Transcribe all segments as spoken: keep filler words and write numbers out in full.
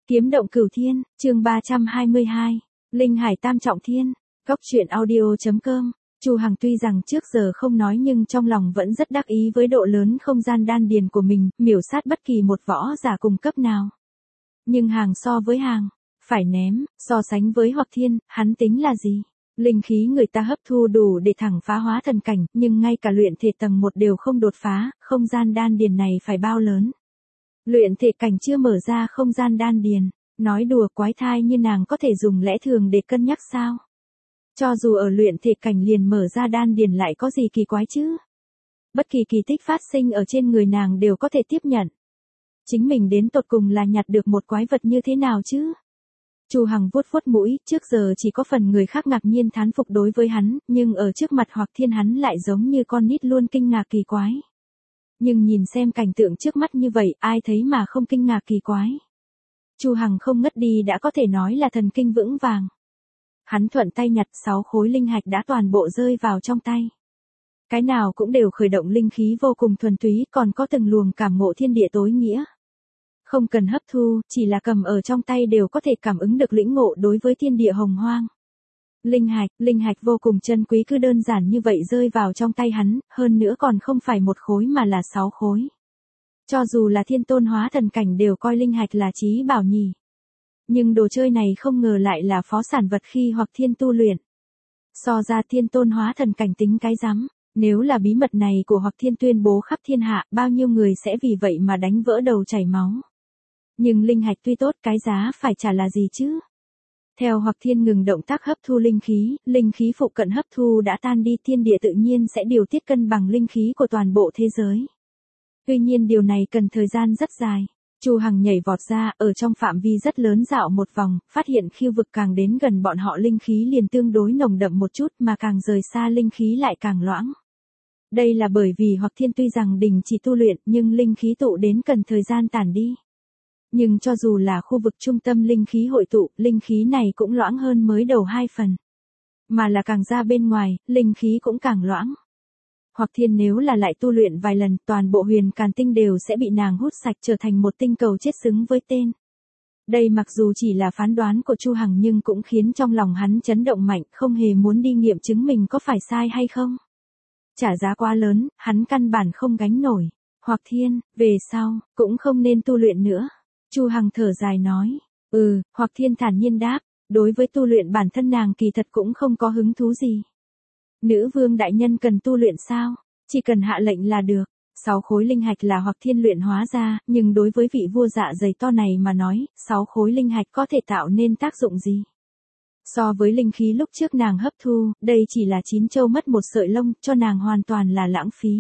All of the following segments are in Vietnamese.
Kiếm động cửu thiên, chương ba trăm hai mươi hai, Linh Hải tam trọng thiên, góc truyện audio.com. Chu Hằng tuy rằng trước giờ không nói nhưng trong lòng vẫn rất đắc ý với độ lớn không gian đan điền của mình, miểu sát bất kỳ một võ giả cùng cấp nào. Nhưng hàng so với hàng, phải ném, so sánh với Hoặc Thiên, hắn tính là gì? Linh khí người ta hấp thu đủ để thẳng phá hóa thần cảnh, nhưng ngay cả luyện thể tầng một đều không đột phá, không gian đan điền này phải bao lớn? Luyện thể cảnh chưa mở ra không gian đan điền, nói đùa quái thai như nàng có thể dùng lẽ thường để cân nhắc sao? Cho dù ở luyện thể cảnh liền mở ra đan điền lại có gì kỳ quái chứ? Bất kỳ kỳ tích phát sinh ở trên người nàng đều có thể tiếp nhận. Chính mình đến tột cùng là nhặt được một quái vật như thế nào chứ? Chu Hằng vuốt vuốt mũi, trước giờ chỉ có phần người khác ngạc nhiên thán phục đối với hắn, nhưng ở trước mặt Hoặc Thiên hắn lại giống như con nít luôn kinh ngạc kỳ quái. Nhưng nhìn xem cảnh tượng trước mắt như vậy, ai thấy mà không kinh ngạc kỳ quái. Chu Hằng không ngất đi đã có thể nói là thần kinh vững vàng. Hắn thuận tay nhặt sáu khối linh hạch đã toàn bộ rơi vào trong tay. Cái nào cũng đều khởi động linh khí vô cùng thuần túy, còn có từng luồng cảm ngộ thiên địa tối nghĩa. Không cần hấp thu, chỉ là cầm ở trong tay đều có thể cảm ứng được lĩnh ngộ đối với thiên địa hồng hoang. Linh hạch, linh hạch vô cùng chân quý, cứ đơn giản như vậy rơi vào trong tay hắn, hơn nữa còn không phải một khối mà là sáu khối. Cho dù là thiên tôn hóa thần cảnh đều coi linh hạch là chí bảo nhỉ. Nhưng đồ chơi này không ngờ lại là phó sản vật khi Hoặc Thiên tu luyện. So ra thiên tôn hóa thần cảnh tính cái rắm, nếu là bí mật này của Hoặc Thiên tuyên bố khắp thiên hạ, bao nhiêu người sẽ vì vậy mà đánh vỡ đầu chảy máu. Nhưng linh hạch tuy tốt, cái giá phải trả là gì chứ? Theo Hoặc Thiên ngừng động tác hấp thu linh khí, linh khí phụ cận hấp thu đã tan đi, thiên địa tự nhiên sẽ điều tiết cân bằng linh khí của toàn bộ thế giới. Tuy nhiên điều này cần thời gian rất dài. Chu Hằng nhảy vọt ra, ở trong phạm vi rất lớn dạo một vòng, phát hiện khiêu vực càng đến gần bọn họ linh khí liền tương đối nồng đậm một chút, mà càng rời xa linh khí lại càng loãng. Đây là bởi vì Hoặc Thiên tuy rằng đình chỉ tu luyện, nhưng linh khí tụ đến cần thời gian tản đi. Nhưng cho dù là khu vực trung tâm linh khí hội tụ, linh khí này cũng loãng hơn mới đầu hai phần. Mà là càng ra bên ngoài, linh khí cũng càng loãng. Hoặc Thiên nếu là lại tu luyện vài lần, toàn bộ huyền càn tinh đều sẽ bị nàng hút sạch trở thành một tinh cầu chết xứng với tên. Đây mặc dù chỉ là phán đoán của Chu Hằng nhưng cũng khiến trong lòng hắn chấn động mạnh, không hề muốn đi nghiệm chứng mình có phải sai hay không. Trả giá quá lớn, hắn căn bản không gánh nổi. Hoặc Thiên, về sau, cũng không nên tu luyện nữa. Chu Hằng thở dài nói, ừ, Hoặc Thiên thản nhiên đáp, đối với tu luyện bản thân nàng kỳ thật cũng không có hứng thú gì. Nữ vương đại nhân cần tu luyện sao? Chỉ cần hạ lệnh là được. Sáu khối linh hạch là Hoặc Thiên luyện hóa ra, nhưng đối với vị vua dạ dày to này mà nói, sáu khối linh hạch có thể tạo nên tác dụng gì? So với linh khí lúc trước nàng hấp thu, đây chỉ là chín châu mất một sợi lông, cho nàng hoàn toàn là lãng phí.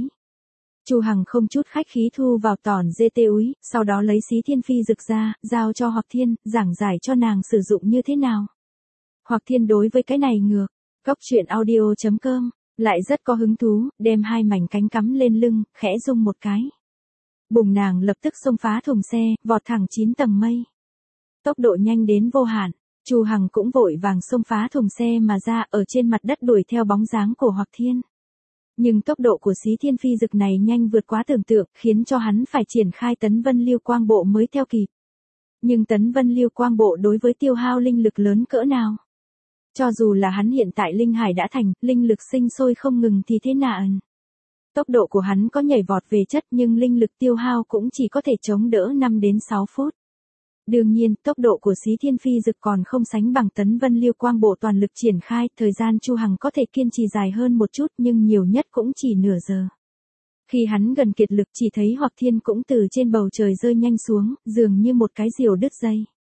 Chu Hằng không chút khách khí thu vào tòn dê tê úy, sau đó lấy xí thiên phi rực ra, giao cho Hoặc Thiên, giảng giải cho nàng sử dụng như thế nào. Hoặc Thiên đối với cái này ngược, góc truyện audio.com, lại rất có hứng thú, đem hai mảnh cánh cắm lên lưng, khẽ rung một cái. Bùng, nàng lập tức xông phá thùng xe, vọt thẳng chín tầng mây. Tốc độ nhanh đến vô hạn, Chu Hằng cũng vội vàng xông phá thùng xe mà ra, ở trên mặt đất đuổi theo bóng dáng của Hoặc Thiên. Nhưng tốc độ của xí thiên phi dực này nhanh vượt quá tưởng tượng, khiến cho hắn phải triển khai tấn vân liêu quang bộ mới theo kịp. Nhưng tấn vân liêu quang bộ đối với tiêu hao linh lực lớn cỡ nào? Cho dù là hắn hiện tại linh hải đã thành, linh lực sinh sôi không ngừng thì thế nào? Tốc độ của hắn có nhảy vọt về chất nhưng linh lực tiêu hao cũng chỉ có thể chống đỡ năm đến sáu phút. Đương nhiên, tốc độ của xí thiên phi dực còn không sánh bằng tấn vân liêu quang bộ toàn lực triển khai, thời gian Chu Hằng có thể kiên trì dài hơn một chút nhưng nhiều nhất cũng chỉ nửa giờ. Khi hắn gần kiệt lực chỉ thấy Hoặc Thiên cũng từ trên bầu trời rơi nhanh xuống, dường như một cái diều đứt dây.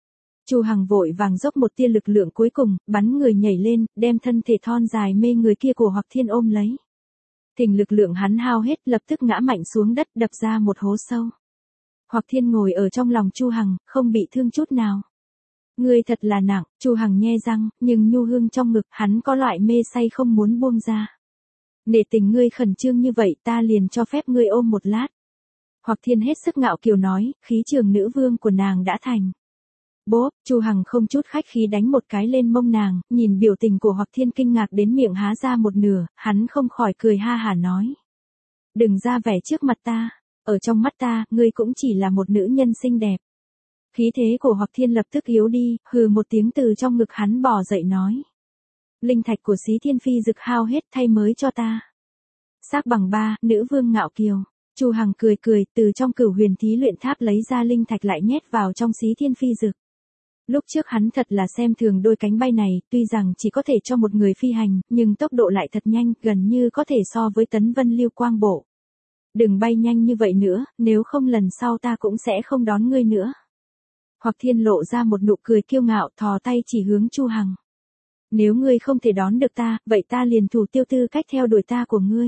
Chu Hằng vội vàng dốc một tia lực lượng cuối cùng, bắn người nhảy lên, đem thân thể thon dài mê người kia của Hoặc Thiên ôm lấy. Thình lực lượng hắn hao hết, lập tức ngã mạnh xuống đất, đập ra một hố sâu. Hoặc Thiên ngồi ở trong lòng Chu Hằng, không bị thương chút nào. Ngươi thật là nặng, Chu Hằng nhe răng, nhưng nhu hương trong ngực hắn có loại mê say không muốn buông ra. Nể tình ngươi khẩn trương như vậy, ta liền cho phép ngươi ôm một lát. Hoặc Thiên hết sức ngạo kiều nói, khí trường nữ vương của nàng đã thành. Bốp, Chu Hằng không chút khách khí đánh một cái lên mông nàng, nhìn biểu tình của Hoặc Thiên kinh ngạc đến miệng há ra một nửa, hắn không khỏi cười ha hả nói. Đừng ra vẻ trước mặt ta, ở trong mắt ta, ngươi cũng chỉ là một nữ nhân xinh đẹp. Khí thế của Hoặc Thiên lập tức yếu đi, hừ một tiếng từ trong ngực hắn bò dậy nói. Linh thạch của Xí Thiên Phi dực hao hết, thay mới cho ta. Xác bằng ba, nữ vương ngạo kiều. Chu Hằng cười cười, từ trong Cửu Huyền Thí Luyện Tháp lấy ra linh thạch lại nhét vào trong Xí Thiên Phi dực. Lúc trước hắn thật là xem thường đôi cánh bay này, tuy rằng chỉ có thể cho một người phi hành, nhưng tốc độ lại thật nhanh, gần như có thể so với Tấn Vân Lưu Quang Bộ. Đừng bay nhanh như vậy nữa, nếu không lần sau ta cũng sẽ không đón ngươi nữa. Hoặc Thiên lộ ra một nụ cười kiêu ngạo, thò tay chỉ hướng Chu Hằng. Nếu ngươi không thể đón được ta, vậy ta liền thủ tiêu tư cách theo đuổi ta của ngươi.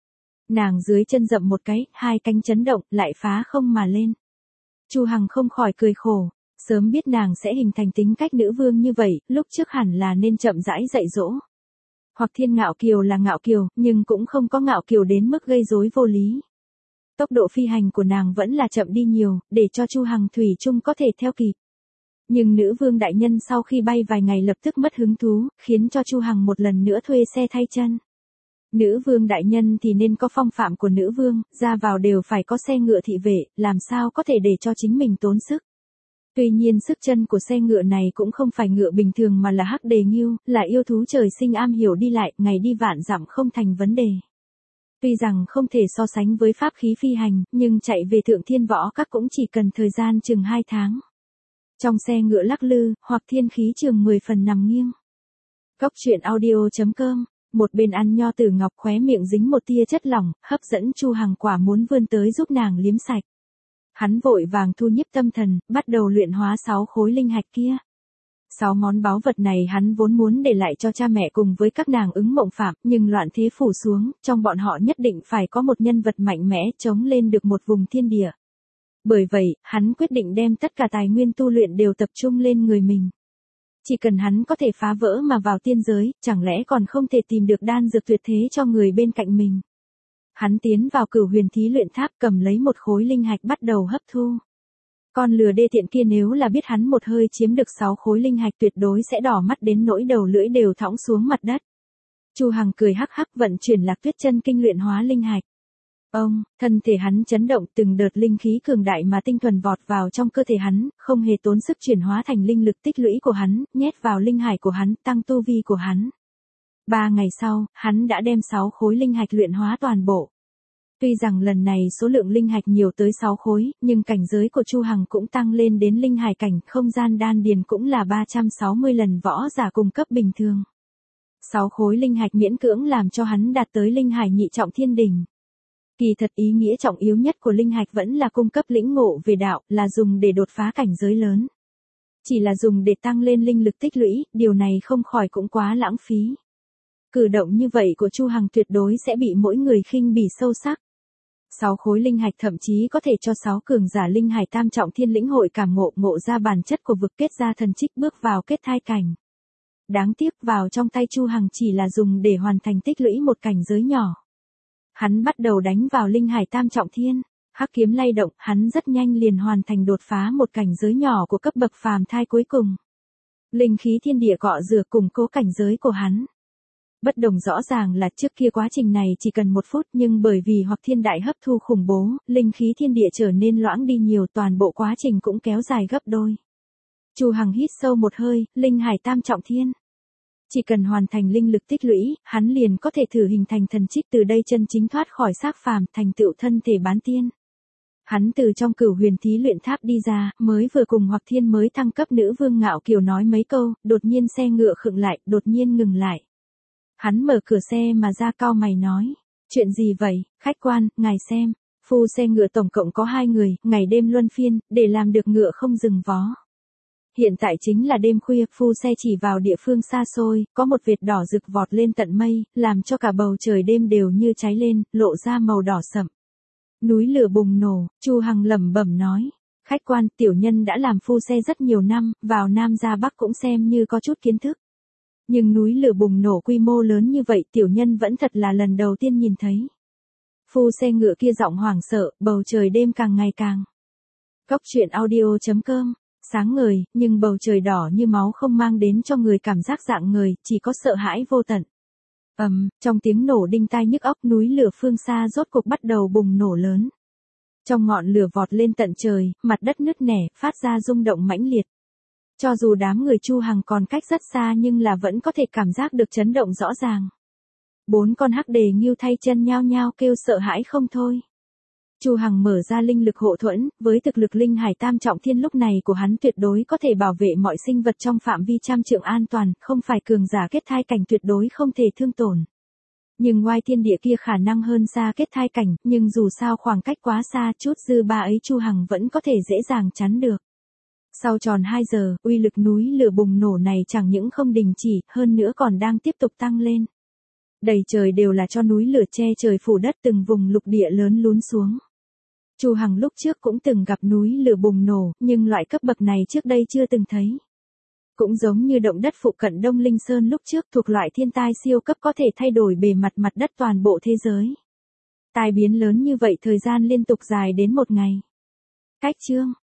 Nàng dưới chân dậm một cái, hai cánh chấn động, lại phá không mà lên. Chu Hằng không khỏi cười khổ, sớm biết nàng sẽ hình thành tính cách nữ vương như vậy, lúc trước hẳn là nên chậm rãi dạy dỗ. Hoặc Thiên ngạo kiều là ngạo kiều, nhưng cũng không có ngạo kiều đến mức gây rối vô lý. Tốc độ phi hành của nàng vẫn là chậm đi nhiều, để cho Chu Hằng thủy chung có thể theo kịp. Nhưng nữ vương đại nhân sau khi bay vài ngày lập tức mất hứng thú, khiến cho Chu Hằng một lần nữa thuê xe thay chân. Nữ vương đại nhân thì nên có phong phạm của nữ vương, ra vào đều phải có xe ngựa thị vệ, làm sao có thể để cho chính mình tốn sức. Tuy nhiên sức chân của xe ngựa này cũng không phải ngựa bình thường mà là hắc đề ngưu, là yêu thú trời sinh am hiểu đi lại, ngày đi vạn dặm không thành vấn đề. Tuy rằng không thể so sánh với pháp khí phi hành, nhưng chạy về Thượng Thiên Võ Các cũng chỉ cần thời gian chừng hai tháng. Trong xe ngựa lắc lư, Hoặc Thiên khí trường mười phần nằm nghiêng. Cốc truyện audio chấm com, một bên ăn nho tử ngọc khóe miệng dính một tia chất lỏng, hấp dẫn Chu Hằng quả muốn vươn tới giúp nàng liếm sạch. Hắn vội vàng thu nhiếp tâm thần, bắt đầu luyện hóa sáu khối linh hạch kia. Sáu món báu vật này hắn vốn muốn để lại cho cha mẹ cùng với các nàng ứng mộng phạm, nhưng loạn thế phủ xuống, trong bọn họ nhất định phải có một nhân vật mạnh mẽ chống lên được một vùng thiên địa. Bởi vậy, hắn quyết định đem tất cả tài nguyên tu luyện đều tập trung lên người mình. Chỉ cần hắn có thể phá vỡ mà vào tiên giới, chẳng lẽ còn không thể tìm được đan dược tuyệt thế cho người bên cạnh mình. Hắn tiến vào Cửu Huyền Thí Luyện Tháp, cầm lấy một khối linh hạch bắt đầu hấp thu. Con lừa đê tiện kia nếu là biết hắn một hơi chiếm được sáu khối linh hạch tuyệt đối sẽ đỏ mắt đến nỗi đầu lưỡi đều thõng xuống mặt đất. Chu Hằng cười hắc hắc vận chuyển Lạc Tuyết Chân Kinh luyện hóa linh hạch. Ông, thân thể hắn chấn động, từng đợt linh khí cường đại mà tinh thuần vọt vào trong cơ thể hắn, không hề tốn sức chuyển hóa thành linh lực tích lũy của hắn, nhét vào linh hải của hắn, tăng tu vi của hắn. Ba ngày sau, hắn đã đem sáu khối linh hạch luyện hóa toàn bộ. Tuy rằng lần này số lượng linh hạch nhiều tới sáu khối, nhưng cảnh giới của Chu Hằng cũng tăng lên đến linh hải cảnh, không gian đan điền cũng là ba trăm sáu mươi lần võ giả cùng cấp bình thường. sáu khối linh hạch miễn cưỡng làm cho hắn đạt tới linh hải nhị trọng thiên đỉnh. Kỳ thật ý nghĩa trọng yếu nhất của linh hạch vẫn là cung cấp lĩnh ngộ về đạo, là dùng để đột phá cảnh giới lớn. Chỉ là dùng để tăng lên linh lực tích lũy, điều này không khỏi cũng quá lãng phí. Cử động như vậy của Chu Hằng tuyệt đối sẽ bị mỗi người khinh bỉ sâu sắc. Sáu khối linh hạch thậm chí có thể cho sáu cường giả linh hải tam trọng thiên lĩnh hội cảm ngộ ngộ ra bản chất của vực kết ra thần trích bước vào kết thai cảnh. Đáng tiếc vào trong tay Chu Hằng chỉ là dùng để hoàn thành tích lũy một cảnh giới nhỏ. Hắn bắt đầu đánh vào linh hải tam trọng thiên, hắc kiếm lay động, hắn rất nhanh liền hoàn thành đột phá một cảnh giới nhỏ của cấp bậc phàm thai cuối cùng. Linh khí thiên địa cọ rửa củng cố cảnh giới của hắn. Bất đồng rõ ràng là trước kia quá trình này chỉ cần một phút, nhưng bởi vì Hoặc Thiên đại hấp thu khủng bố, linh khí thiên địa trở nên loãng đi nhiều, toàn bộ quá trình cũng kéo dài gấp đôi. Chu Hằng hít sâu một hơi, linh hải tam trọng thiên. Chỉ cần hoàn thành linh lực tích lũy, hắn liền có thể thử hình thành thần trích, từ đây chân chính thoát khỏi xác phàm, thành tựu thân thể bán tiên. Hắn từ trong Cửu Huyền Thí Luyện Tháp đi ra, mới vừa cùng Hoặc Thiên mới thăng cấp nữ vương ngạo kiều nói mấy câu, đột nhiên xe ngựa khựng lại, đột nhiên ngừng lại. Hắn mở cửa xe mà ra, cau mày nói, chuyện gì vậy, khách quan, ngài xem, phu xe ngựa tổng cộng có hai người, ngày đêm luân phiên, để làm được ngựa không dừng vó. Hiện tại chính là đêm khuya, phu xe chỉ vào địa phương xa xôi, có một vệt đỏ rực vọt lên tận mây, làm cho cả bầu trời đêm đều như cháy lên, lộ ra màu đỏ sậm. Núi lửa bùng nổ, Chu Hằng lẩm bẩm nói, khách quan, tiểu nhân đã làm phu xe rất nhiều năm, vào Nam ra Bắc cũng xem như có chút kiến thức. Nhưng núi lửa bùng nổ quy mô lớn như vậy tiểu nhân vẫn thật là lần đầu tiên nhìn thấy. Phu xe ngựa kia giọng hoảng sợ, bầu trời đêm càng ngày càng. Cốc truyện audio chấm com, sáng ngời, nhưng bầu trời đỏ như máu không mang đến cho người cảm giác dạng người, chỉ có sợ hãi vô tận. Ầm, um, trong tiếng nổ đinh tai nhức óc, núi lửa phương xa rốt cuộc bắt đầu bùng nổ lớn. Trong ngọn lửa vọt lên tận trời, mặt đất nứt nẻ, phát ra rung động mãnh liệt. Cho dù đám người Chu Hằng còn cách rất xa nhưng là vẫn có thể cảm giác được chấn động rõ ràng. Bốn con hắc đề nghưu thay chân nhao nhao kêu sợ hãi không thôi. Chu Hằng mở ra linh lực hộ thuẫn, với thực lực linh hải tam trọng thiên lúc này của hắn tuyệt đối có thể bảo vệ mọi sinh vật trong phạm vi trăm trượng an toàn, không phải cường giả kết thai cảnh tuyệt đối không thể thương tổn. Nhưng ngoài thiên địa kia khả năng hơn xa kết thai cảnh, nhưng dù sao khoảng cách quá xa, chút dư ba ấy Chu Hằng vẫn có thể dễ dàng chắn được. Sau tròn hai giờ, uy lực núi lửa bùng nổ này chẳng những không đình chỉ, hơn nữa còn đang tiếp tục tăng lên. Đầy trời đều là cho núi lửa che trời phủ đất, từng vùng lục địa lớn lún xuống. Chu Hằng lúc trước cũng từng gặp núi lửa bùng nổ, nhưng loại cấp bậc này trước đây chưa từng thấy. Cũng giống như động đất phụ cận Đông Linh Sơn lúc trước, thuộc loại thiên tai siêu cấp có thể thay đổi bề mặt mặt đất toàn bộ thế giới. Tai biến lớn như vậy thời gian liên tục dài đến một ngày. Cách chương